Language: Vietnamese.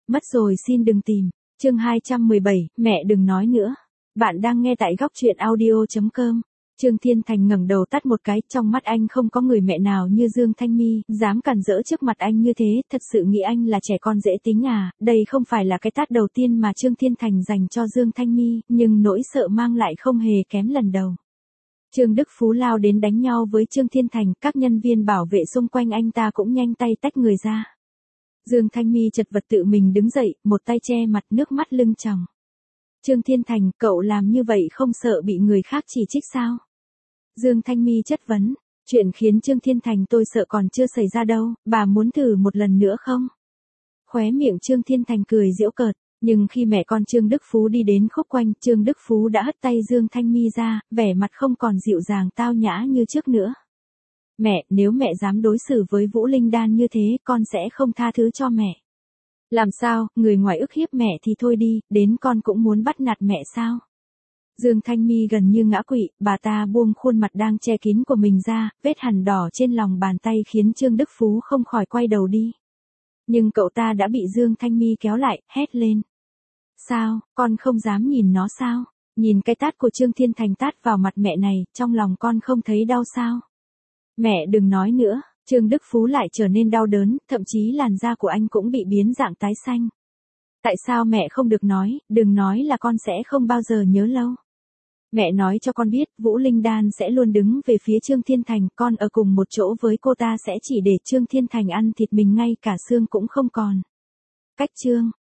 Mất rồi xin đừng tìm. Chương 217, mẹ đừng nói nữa. Bạn đang nghe tại góc truyện audio.com. Trương Thiên Thành ngẩng đầu tắt một cái, trong mắt anh không có người mẹ nào như Dương Thanh Mi, dám cản rỡ trước mặt anh như thế, thật sự nghĩ anh là trẻ con dễ tính à, đây không phải là cái tát đầu tiên mà Trương Thiên Thành dành cho Dương Thanh Mi, nhưng nỗi sợ mang lại không hề kém lần đầu. Trương Đức Phú lao đến đánh nhau với Trương Thiên Thành, các nhân viên bảo vệ xung quanh anh ta cũng nhanh tay tách người ra. Dương Thanh Mi chật vật tự mình đứng dậy, một tay che mặt, nước mắt lưng tròng. Trương Thiên Thành, cậu làm như vậy không sợ bị người khác chỉ trích sao? Dương Thanh Mi chất vấn, chuyện khiến Trương Thiên Thành tôi sợ còn chưa xảy ra đâu, bà muốn thử một lần nữa không? Khóe miệng Trương Thiên Thành cười giễu cợt, nhưng khi mẹ con Trương Đức Phú đi đến khúc quanh, Trương Đức Phú đã hất tay Dương Thanh Mi ra, vẻ mặt không còn dịu dàng tao nhã như trước nữa. Mẹ, nếu mẹ dám đối xử với Vũ Linh Đan như thế, con sẽ không tha thứ cho mẹ. Làm sao, người ngoài ức hiếp mẹ thì thôi đi, đến con cũng muốn bắt nạt mẹ sao? Dương Thanh Mi gần như ngã quỵ, bà ta buông khuôn mặt đang che kín của mình ra, vết hằn đỏ trên lòng bàn tay khiến Trương Đức Phú không khỏi quay đầu đi. Nhưng cậu ta đã bị Dương Thanh Mi kéo lại, hét lên. Sao, con không dám nhìn nó sao? Nhìn cái tát của Trương Thiên Thành tát vào mặt mẹ này, trong lòng con không thấy đau sao? Mẹ đừng nói nữa, Trương Đức Phú lại trở nên đau đớn, thậm chí làn da của anh cũng bị biến dạng tái xanh. Tại sao mẹ không được nói, đừng nói là con sẽ không bao giờ nhớ lâu. Mẹ nói cho con biết, Vũ Linh Đan sẽ luôn đứng về phía Trương Thiên Thành, con ở cùng một chỗ với cô ta sẽ chỉ để Trương Thiên Thành ăn thịt mình ngay cả xương cũng không còn. Cách Trương